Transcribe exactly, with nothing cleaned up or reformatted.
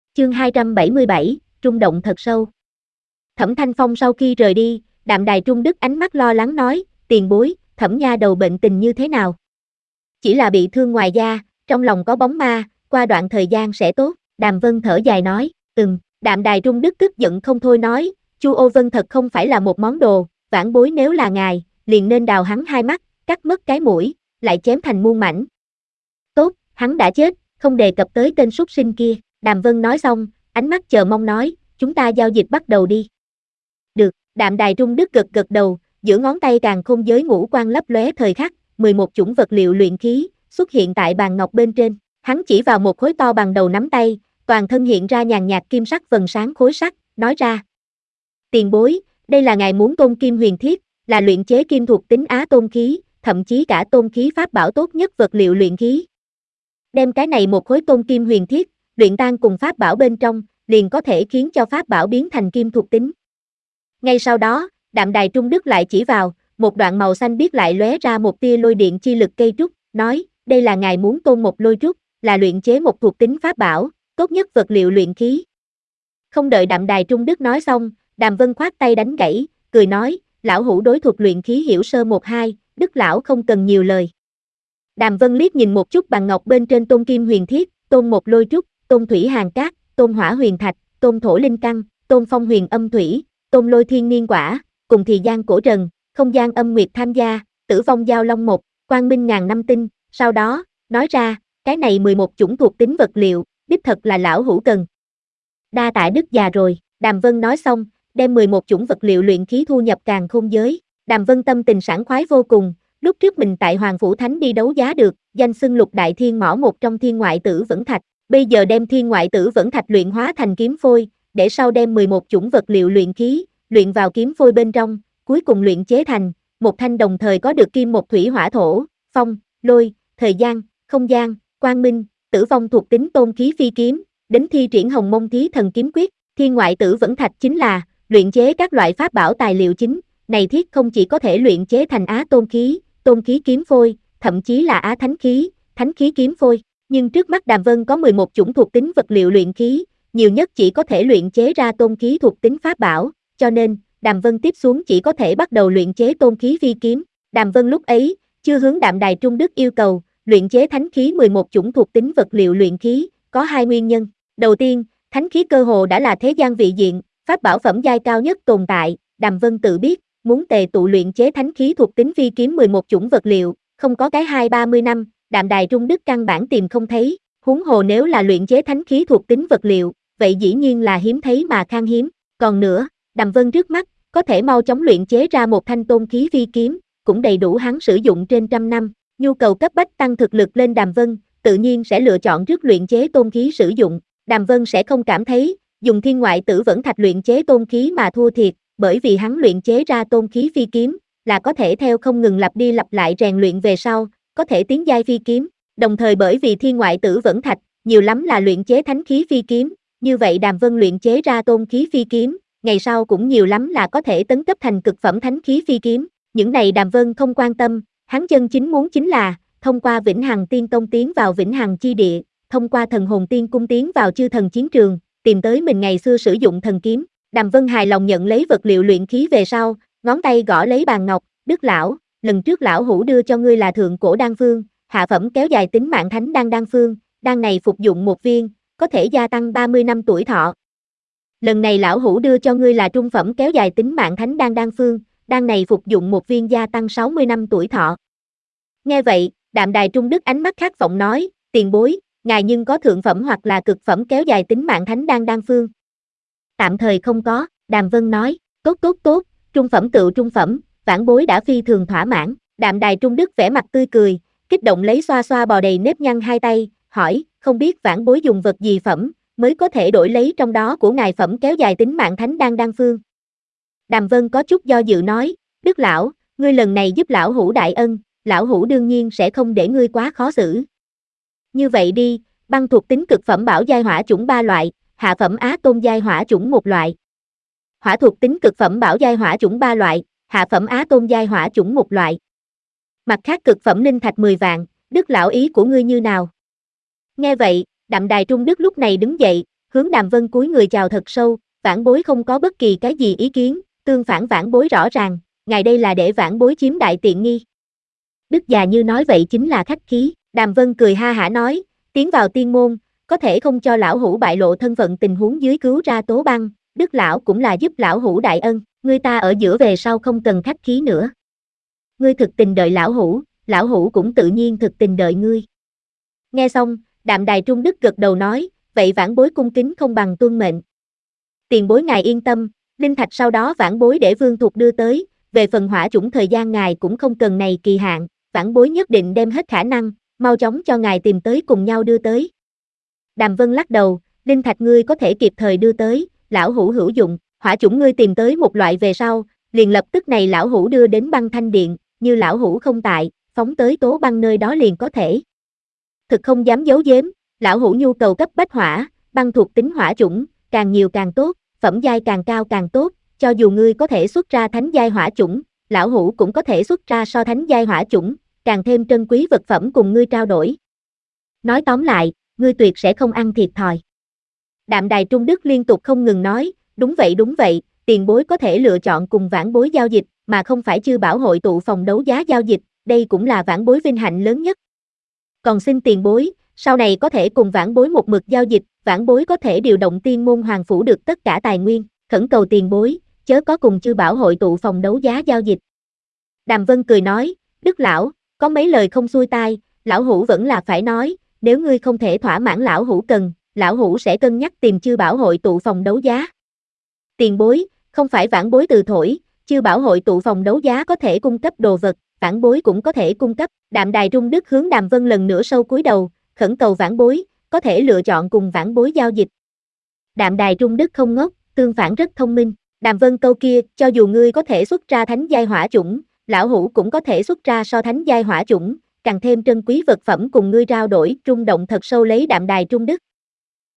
Chương hai trăm bảy mươi bảy, rung động thật sâu. Thẩm Thanh Phong sau khi rời đi, Đạm Đài Trung Đức ánh mắt lo lắng nói, tiền bối, Thẩm nha đầu bệnh tình như thế nào? Chỉ là bị thương ngoài da, trong lòng có bóng ma, qua đoạn thời gian sẽ tốt. Đàm Vân thở dài nói, ừm. Đạm Đài Trung Đức tức giận không thôi nói, Chu Ô Vân thật không phải là một món đồ, vãn bối nếu là ngài, liền nên đào hắn hai mắt, cắt mất cái mũi, lại chém thành muôn mảnh. Tốt, hắn đã chết, không đề cập tới tên súc sinh kia. Đàm Vân nói xong, ánh mắt chờ mong nói, chúng ta giao dịch bắt đầu đi. Được, Đạm Đài Trung Đức gật gật đầu, giữa ngón tay càn khôn giới ngũ quang lấp lóe thời khắc, mười một chủng vật liệu luyện khí xuất hiện tại bàn ngọc bên trên. Hắn chỉ vào một khối to bằng đầu nắm tay, toàn thân hiện ra nhàn nhạt kim sắc vầng sáng khối sắt, nói ra. Tiền bối, đây là ngài muốn tôn kim huyền thiết, là luyện chế kim thuộc tính á tôn khí, thậm chí cả tôn khí pháp bảo tốt nhất vật liệu luyện khí. Đem cái này một khối tôn kim huyền thiết, luyện tan cùng pháp bảo bên trong, liền có thể khiến cho pháp bảo biến thành kim thuộc tính. Ngay sau đó, Đạm Đài Trung Đức lại chỉ vào, một đoạn màu xanh biếc lại lóe ra một tia lôi điện chi lực cây trúc, nói, đây là ngài muốn tôn một lôi trúc, là luyện chế một thuộc tính pháp bảo, tốt nhất vật liệu luyện khí. Không đợi Đạm Đài Trung Đức nói xong, Đàm Vân khoát tay đánh gãy, cười nói, lão hữu đối thuộc luyện khí hiểu sơ một hai, Đức lão không cần nhiều lời. Đàm Vân liếc nhìn một chút bàn ngọc bên trên tôn kim huyền thiết, tôn một lôi trúc, tôn thủy hàn cát, tôn hỏa huyền thạch, tôn thổ linh căn, tôn phong huyền âm thủy, tôn lôi thiên niên quả, cùng thì gian cổ trần, không gian âm nguyệt tham gia, tử vong giao long một, quang minh ngàn năm tinh, sau đó, nói ra, cái này mười một chủng thuộc tính vật liệu, đích thật là lão hữu cần. Đa tạ Đức già rồi, Đàm Vân nói xong, đem mười một chủng vật liệu luyện khí thu nhập càn khôn giới. Đàm Vân tâm tình sảng khoái vô cùng, lúc trước mình tại Hoàng Phủ Thánh đi đấu giá được, danh xưng lục đại thiên mỏ một trong thiên ngoại tử vẫn thạch, bây giờ đem thiên ngoại tử vẫn thạch luyện hóa thành kiếm phôi, để sau đem mười một chủng vật liệu luyện khí, luyện vào kiếm phôi bên trong, cuối cùng luyện chế thành một thanh đồng thời có được kim một thủy hỏa thổ, phong, lôi, thời gian, không gian, quang minh, tử vong thuộc tính tôn khí phi kiếm, đến thi triển hồng mông thí thần kiếm quyết. Thiên ngoại tử vẫn thạch chính là luyện chế các loại pháp bảo tài liệu chính, này thiết không chỉ có thể luyện chế thành á tôn khí, tôn khí kiếm phôi, thậm chí là á thánh khí, thánh khí kiếm phôi, nhưng trước mắt Đàm Vân có mười một chủng thuộc tính vật liệu luyện khí, nhiều nhất chỉ có thể luyện chế ra tôn khí thuộc tính pháp bảo, cho nên, Đàm Vân tiếp xuống chỉ có thể bắt đầu luyện chế tôn khí phi kiếm. Đàm Vân lúc ấy, chưa hướng Đạm Đài Trung Đức yêu cầu, luyện chế thánh khí mười một chủng thuộc tính vật liệu luyện khí, có hai nguyên nhân. Đầu tiên, thánh khí cơ hồ đã là thế gian vị diện, pháp bảo phẩm giai cao nhất tồn tại, Đàm Vân tự biết, muốn tề tụ luyện chế thánh khí thuộc tính phi kiếm mười một chủng vật liệu, không có cái hai ba mươi năm, Đạm Đài Trung Đức căn bản tìm không thấy, huống hồ nếu là luyện chế thánh khí thuộc tính vật liệu, vậy dĩ nhiên là hiếm thấy mà khan hiếm, còn nữa, Đàm Vân trước mắt, có thể mau chóng luyện chế ra một thanh tôn khí phi kiếm, cũng đầy đủ hắn sử dụng trên trăm năm, nhu cầu cấp bách tăng thực lực lên Đàm Vân, tự nhiên sẽ lựa chọn trước luyện chế tôn khí sử dụng. Đàm Vân sẽ không cảm thấy, dùng thiên ngoại tử vẫn thạch luyện chế tôn khí mà thua thiệt, bởi vì hắn luyện chế ra tôn khí phi kiếm, là có thể theo không ngừng lặp đi lặp lại rèn luyện về sau, có thể tiến giai phi kiếm, đồng thời bởi vì thiên ngoại tử vẫn thạch, nhiều lắm là luyện chế thánh khí phi kiếm, như vậy Đàm Vân luyện chế ra tôn khí phi kiếm, ngày sau cũng nhiều lắm là có thể tấn cấp thành cực phẩm thánh khí phi kiếm, những này Đàm Vân không quan tâm, hắn chân chính muốn chính là, thông qua Vĩnh Hằng Tiên Tông tiến vào Vĩnh Hằng chi địa, thông qua Thần Hồn Tiên Cung tiến vào Chư Thần chiến trường, tìm tới mình ngày xưa sử dụng thần kiếm. Đàm Vân hài lòng nhận lấy vật liệu luyện khí về sau, ngón tay gõ lấy bàn ngọc, Đức lão, lần trước lão hữu đưa cho ngươi là thượng cổ đan phương, hạ phẩm kéo dài tính mạng thánh đan đan phương, đan này phục dụng một viên, có thể gia tăng ba mươi năm tuổi thọ. Lần này lão hữu đưa cho ngươi là trung phẩm kéo dài tính mạng thánh đan đan phương, đan này phục dụng một viên gia tăng sáu mươi năm tuổi thọ. Nghe vậy, Đạm Đài Trung Đức ánh mắt khát vọng nói, tiền bối, ngài nhưng có thượng phẩm hoặc là cực phẩm kéo dài tính mạng thánh đan đan phương? Tạm thời không có, Đàm Vân nói, tốt tốt tốt, trung phẩm tựu trung phẩm, vãn bối đã phi thường thỏa mãn. Đạm Đài Trung Đức vẻ mặt tươi cười, kích động lấy xoa xoa bò đầy nếp nhăn hai tay, hỏi, không biết vãn bối dùng vật gì phẩm, mới có thể đổi lấy trong đó của ngài phẩm kéo dài tính mạng thánh đan đan phương. Đàm Vân có chút do dự nói, Đức lão, ngươi lần này giúp lão hữu đại ân, lão hữu đương nhiên sẽ không để ngươi quá khó xử. Như vậy đi, băng thuộc tính cực phẩm bảo giai hỏa chủng ba loại, hạ phẩm á tôn giai hỏa chủng một loại. Hỏa thuộc tính cực phẩm bảo giai hỏa chủng ba loại, hạ phẩm á tôn giai hỏa chủng một loại. Mặt khác cực phẩm linh thạch mười vạn, Đức lão ý của ngươi như nào? Nghe vậy, Đạm Đài Trung Đức lúc này đứng dậy, hướng Đàm Vân cúi người chào thật sâu, vãn bối không có bất kỳ cái gì ý kiến, tương phản vãn bối rõ ràng, ngài đây là để vãn bối chiếm đại tiện nghi. Đức già như nói vậy chính là khách khí, Đàm Vân cười ha hả nói, tiến vào tiên môn, có thể không cho lão hủ bại lộ thân phận tình huống dưới cứu ra Tố Băng, Đức lão cũng là giúp lão hủ đại ân, ngươi ta ở giữa về sau không cần khách khí nữa. Ngươi thực tình đợi lão hủ, lão hủ cũng tự nhiên thực tình đợi ngươi. Nghe xong, Đạm Đài Trung Đức gật đầu nói, vậy vãn bối cung kính không bằng tuân mệnh. Tiền bối ngài yên tâm, linh thạch sau đó vãn bối để Vương Thục đưa tới, về phần hỏa chủng thời gian ngài cũng không cần này kỳ hạn, vãn bối nhất định đem hết khả năng, mau chóng cho ngài tìm tới cùng nhau đưa tới. Đàm Vân lắc đầu, linh thạch ngươi có thể kịp thời đưa tới, lão hủ hữu dụng, hỏa chủng ngươi tìm tới một loại về sau, liền lập tức này lão hủ đưa đến Băng Thanh Điện, như lão hủ không tại, phóng tới Tố Băng nơi đó liền có thể. Thực không dám giấu giếm, lão hủ nhu cầu cấp bách hỏa, băng thuộc tính hỏa chủng, càng nhiều càng tốt, phẩm giai càng cao càng tốt, cho dù ngươi có thể xuất ra thánh giai hỏa chủng, lão hủ cũng có thể xuất ra so thánh giai hỏa chủng, càng thêm trân quý vật phẩm cùng ngươi trao đổi. Nói tóm lại, ngươi tuyệt sẽ không ăn thiệt thòi. Đạm Đài Trung Đức liên tục không ngừng nói, đúng vậy đúng vậy, tiền bối có thể lựa chọn cùng vãn bối giao dịch, mà không phải chư bảo hội tụ phòng đấu giá giao dịch, đây cũng là vãn bối vinh hạnh lớn nhất. Còn xin tiền bối, sau này có thể cùng vãn bối một mực giao dịch, vãn bối có thể điều động tiên môn hoàng phủ được tất cả tài nguyên, khẩn cầu tiền bối, chớ có cùng chư bảo hội tụ phòng đấu giá giao dịch. Đàm Vân cười nói, Đức lão, có mấy lời không xuôi tai, lão hủ vẫn là phải nói, nếu ngươi không thể thỏa mãn lão hủ cần, lão hủ sẽ cân nhắc tìm chư bảo hội tụ phòng đấu giá. Tiền bối, không phải vãn bối từ thổi, chư bảo hội tụ phòng đấu giá có thể cung cấp đồ vật, vãn bối cũng có thể cung cấp. Đạm Đài Trung Đức hướng Đàm Vân lần nữa sâu cúi đầu, khẩn cầu vãn bối, có thể lựa chọn cùng vãn bối giao dịch. Đạm Đài Trung Đức không ngốc, tương phản rất thông minh. Đàm Vân câu kia, cho dù ngươi có thể xuất ra thánh giai hỏa chủng, lão hủ cũng có thể xuất ra so thánh giai hỏa chủng, càng thêm trân quý vật phẩm cùng ngươi trao đổi, rung động thật sâu lấy Đạm Đài Trung Đức.